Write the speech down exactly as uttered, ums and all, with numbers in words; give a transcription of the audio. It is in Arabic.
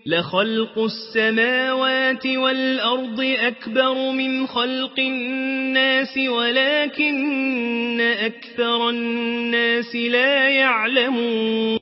لخلق السماوات والأرض أكبر من خلق الناس ولكن أكثر الناس لا يعلمون